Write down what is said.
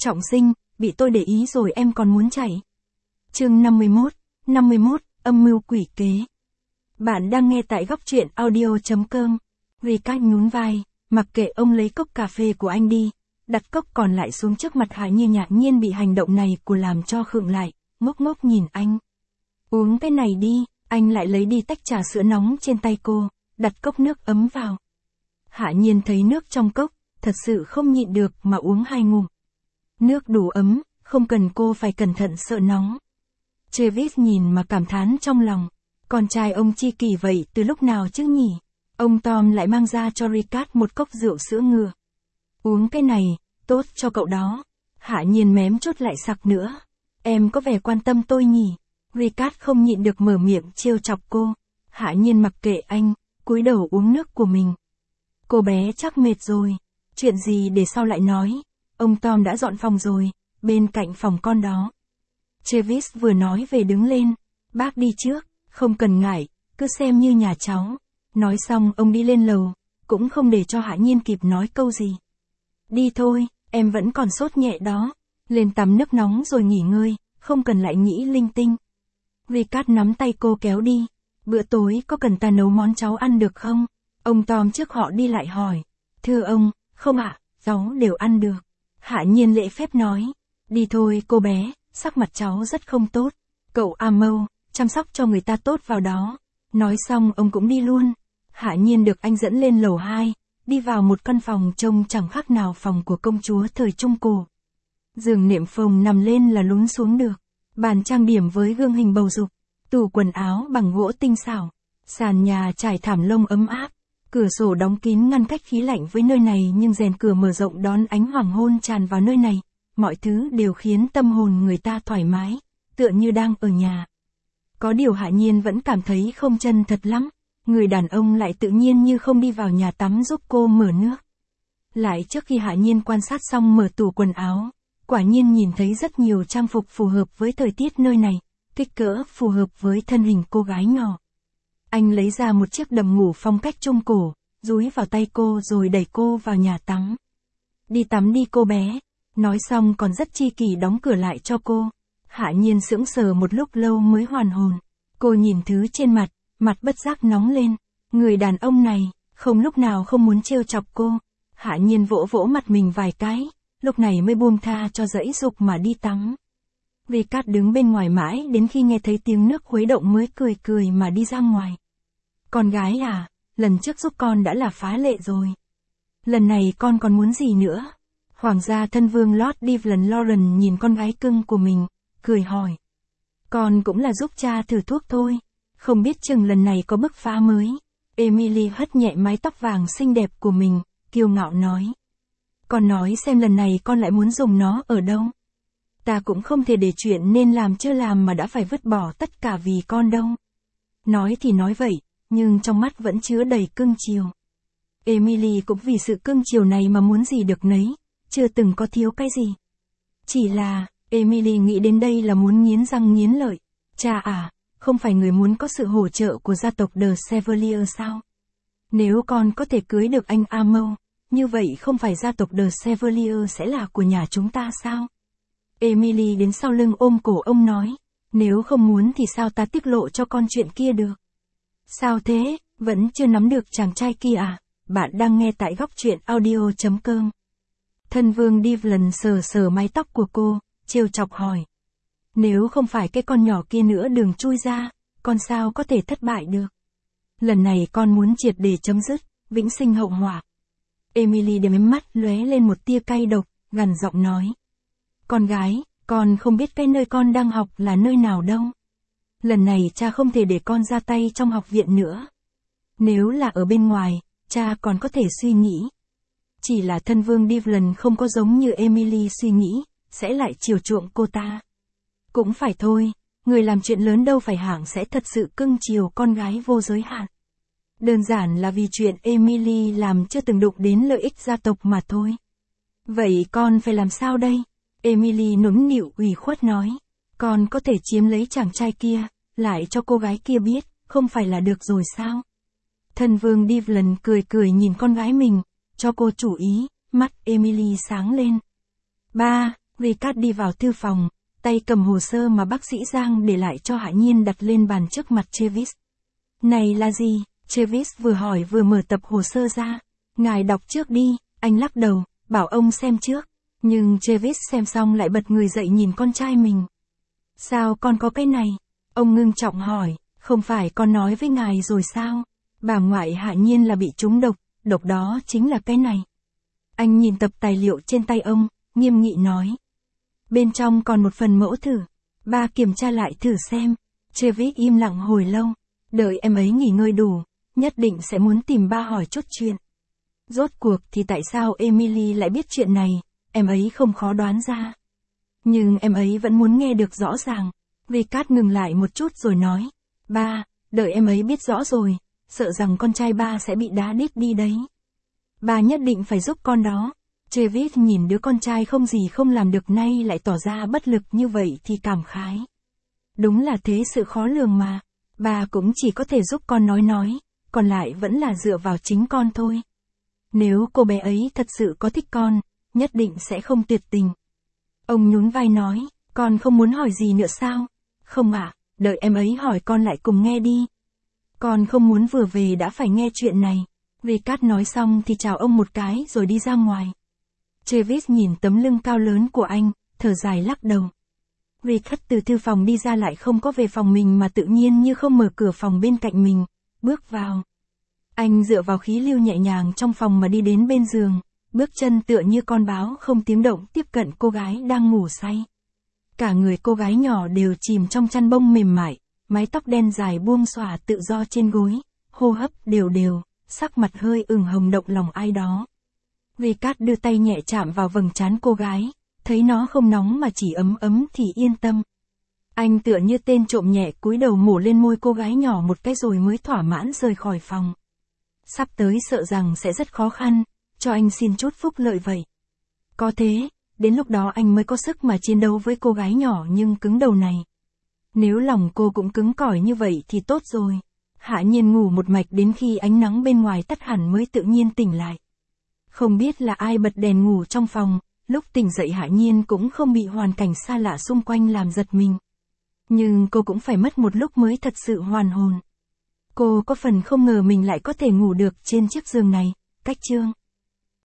trọng sinh, bị tôi để ý rồi em còn muốn chạy. Chương 51, âm mưu quỷ kế. Bạn đang nghe tại góc truyện audio.com. Ricard nhún vai, mặc kệ ông lấy cốc cà phê của anh đi, đặt cốc còn lại xuống trước mặt Hạ Nhiên, ngạc nhiên bị hành động này của làm cho khựng lại, ngốc ngốc nhìn anh. Uống cái này đi, anh lại lấy đi tách trà sữa nóng trên tay cô, đặt cốc nước ấm vào. Hạ Nhiên thấy nước trong cốc, thật sự không nhịn được mà uống 2 ngụm. Nước đủ ấm, không cần cô phải cẩn thận sợ nóng. Travis nhìn mà cảm thán trong lòng, con trai ông chi kỳ vậy từ lúc nào chứ nhỉ? Ông Tom lại mang ra cho Ricard một cốc rượu sữa ngựa. Uống cái này, tốt cho cậu đó. Hạ Nhiên mém chút lại sặc nữa. Em có vẻ quan tâm tôi nhỉ? Ricard không nhịn được mở miệng trêu chọc cô. Hạ Nhiên mặc kệ anh, cúi đầu uống nước của mình. Cô bé chắc mệt rồi. Chuyện gì để sau lại nói. Ông Tom đã dọn phòng rồi, bên cạnh phòng con đó. Travis vừa nói về đứng lên. Bác đi trước, không cần ngại, cứ xem như nhà cháu. Nói xong ông đi lên lầu, cũng không để cho Hạ Nhiên kịp nói câu gì. Đi thôi, em vẫn còn sốt nhẹ đó. Lên tắm nước nóng rồi nghỉ ngơi, không cần lại nghĩ linh tinh. Ricard nắm tay cô kéo đi. Bữa tối có cần ta nấu món cháu ăn được không? Ông Tom trước họ đi lại hỏi. Thưa ông, không ạ, cháu đều ăn được. Hạ Nhiên lễ phép nói. Đi thôi cô bé, sắc mặt cháu rất không tốt. Cậu Amau, chăm sóc cho người ta tốt vào đó. Nói xong ông cũng đi luôn. Hạ Nhiên được anh dẫn lên lầu 2, đi vào một căn phòng trông chẳng khác nào phòng của công chúa thời Trung Cổ. Giường nệm phồng nằm lên là lún xuống được. Bàn trang điểm với gương hình bầu dục. Tủ quần áo bằng gỗ tinh xảo. Sàn nhà trải thảm lông ấm áp. Cửa sổ đóng kín ngăn cách khí lạnh với nơi này, nhưng rèn cửa mở rộng đón ánh hoàng hôn tràn vào nơi này. Mọi thứ đều khiến tâm hồn người ta thoải mái, tựa như đang ở nhà. Có điều Hạ Nhiên vẫn cảm thấy không chân thật lắm. Người đàn ông lại tự nhiên như không đi vào nhà tắm giúp cô mở nước. Lại trước khi Hạ Nhiên quan sát xong mở tủ quần áo, quả nhiên nhìn thấy rất nhiều trang phục phù hợp với thời tiết nơi này, kích cỡ phù hợp với thân hình cô gái nhỏ. Anh lấy ra một chiếc đầm ngủ phong cách Trung Cổ, dúi vào tay cô rồi đẩy cô vào nhà tắm. Đi tắm đi cô bé. Nói xong còn rất chi kỷ đóng cửa lại cho cô. Hạ Nhiên sững sờ một lúc lâu mới hoàn hồn. Cô nhìn thứ trên mặt bất giác nóng lên. Người đàn ông này, không lúc nào không muốn trêu chọc cô. Hạ Nhiên vỗ vỗ mặt mình vài cái, lúc này mới buông tha cho dãy dục mà đi tắm. Ricard đứng bên ngoài mãi đến khi nghe thấy tiếng nước khuấy động mới cười cười mà đi ra ngoài. Con gái à, lần trước giúp con đã là phá lệ rồi. Lần này con còn muốn gì nữa? Hoàng gia thân vương Lord Devlin Lauren nhìn con gái cưng của mình, cười hỏi. Con cũng là giúp cha thử thuốc thôi, không biết chừng lần này có bứt phá mới. Emily hất nhẹ mái tóc vàng xinh đẹp của mình, kiêu ngạo nói. Con nói xem lần này con lại muốn dùng nó ở đâu. Ta cũng không thể để chuyện nên làm chưa làm mà đã phải vứt bỏ tất cả vì con đâu. Nói thì nói vậy, nhưng trong mắt vẫn chứa đầy cưng chiều. Emily cũng vì sự cưng chiều này mà muốn gì được nấy, chưa từng có thiếu cái gì. Chỉ là, Emily nghĩ đến đây là muốn nghiến răng nghiến lợi. Cha à, không phải người muốn có sự hỗ trợ của gia tộc The Chevalier sao? Nếu con có thể cưới được anh Amau, như vậy không phải gia tộc The Chevalier sẽ là của nhà chúng ta sao? Emily đến sau lưng ôm cổ ông nói. Nếu không muốn thì sao ta tiết lộ cho con chuyện kia được? Sao thế, vẫn chưa nắm được chàng trai kia à? Bạn đang nghe tại góc truyện audio.com. Thân vương Devlin sờ sờ mái tóc của cô, trêu chọc hỏi. Nếu không phải cái con nhỏ kia nữa đường chui ra, con sao có thể thất bại được? Lần này con muốn triệt để chấm dứt, vĩnh sinh hậu họa. Emily đếm mắt lóe lên một tia cay độc, gằn giọng nói. Con gái, con không biết cái nơi con đang học là nơi nào đâu. Lần này cha không thể để con ra tay trong học viện nữa. Nếu là ở bên ngoài, cha còn có thể suy nghĩ. Chỉ là thân vương Devlin không có giống như Emily suy nghĩ, sẽ lại chiều chuộng cô ta. Cũng phải thôi, người làm chuyện lớn đâu phải hạng sẽ thật sự cưng chiều con gái vô giới hạn. Đơn giản là vì chuyện Emily làm chưa từng đụng đến lợi ích gia tộc mà thôi. Vậy con phải làm sao đây? Emily nũng nịu ủy khuất nói. Con có thể chiếm lấy chàng trai kia, lại cho cô gái kia biết, không phải là được rồi sao? Thân vương Devlin cười cười nhìn con gái mình, cho cô chủ ý, mắt Emily sáng lên. Ba, Ricard đi vào thư phòng, tay cầm hồ sơ mà bác sĩ Giang để lại cho Hạ Nhiên đặt lên bàn trước mặt Travis. Này là gì? Travis vừa hỏi vừa mở tập hồ sơ ra. Ngài đọc trước đi, anh lắc đầu, bảo ông xem trước. Nhưng Travis xem xong lại bật người dậy nhìn con trai mình. Sao con có cái này? Ông ngưng trọng hỏi, không phải con nói với ngài rồi sao? Bà ngoại Hạ Nhiên là bị trúng độc, độc đó chính là cái này. Anh nhìn tập tài liệu trên tay ông, nghiêm nghị nói. Bên trong còn một phần mẫu thử. Ba kiểm tra lại thử xem. Travis im lặng hồi lâu. Đợi em ấy nghỉ ngơi đủ, nhất định sẽ muốn tìm ba hỏi chút chuyện. Rốt cuộc thì tại sao Emily lại biết chuyện này, em ấy không khó đoán ra. Nhưng em ấy vẫn muốn nghe được rõ ràng. Ricard ngừng lại một chút rồi nói. Ba, đợi em ấy biết rõ rồi, sợ rằng con trai ba sẽ bị đá đít đi đấy. Ba nhất định phải giúp con đó. Travis nhìn đứa con trai không gì không làm được nay lại tỏ ra bất lực như vậy thì cảm khái. Đúng là thế, sự khó lường mà. Bà cũng chỉ có thể giúp con nói, còn lại vẫn là dựa vào chính con thôi. Nếu cô bé ấy thật sự có thích con, nhất định sẽ không tuyệt tình. Ông nhún vai nói, con không muốn hỏi gì nữa sao? Không ạ, đợi em ấy hỏi con lại cùng nghe đi. Con không muốn vừa về đã phải nghe chuyện này. Ricard nói xong thì chào ông một cái rồi đi ra ngoài. Travis nhìn tấm lưng cao lớn của anh, thở dài lắc đầu. Ricard từ thư phòng đi ra lại không có về phòng mình mà tự nhiên như không mở cửa phòng bên cạnh mình, bước vào. Anh dựa vào khí lưu nhẹ nhàng trong phòng mà đi đến bên giường, bước chân tựa như con báo không tiếng động tiếp cận cô gái đang ngủ say. Cả người cô gái nhỏ đều chìm trong chăn bông mềm mại, mái tóc đen dài buông xõa tự do trên gối, hô hấp đều đều, sắc mặt hơi ửng hồng động lòng ai đó. Ricard đưa tay nhẹ chạm vào vầng trán cô gái, thấy nó không nóng mà chỉ ấm ấm thì yên tâm. Anh tựa như tên trộm nhẹ cúi đầu mổ lên môi cô gái nhỏ một cái rồi mới thỏa mãn rời khỏi phòng. Sắp tới sợ rằng sẽ rất khó khăn, cho anh xin chút phúc lợi vậy. Có thế, đến lúc đó anh mới có sức mà chiến đấu với cô gái nhỏ nhưng cứng đầu này. Nếu lòng cô cũng cứng cỏi như vậy thì tốt rồi. Hạ Nhiên ngủ một mạch đến khi ánh nắng bên ngoài tắt hẳn mới tự nhiên tỉnh lại. Không biết là ai bật đèn ngủ trong phòng, lúc tỉnh dậy Hạ Nhiên cũng không bị hoàn cảnh xa lạ xung quanh làm giật mình. Nhưng cô cũng phải mất một lúc mới thật sự hoàn hồn. Cô có phần không ngờ mình lại có thể ngủ được trên chiếc giường này, cách chương.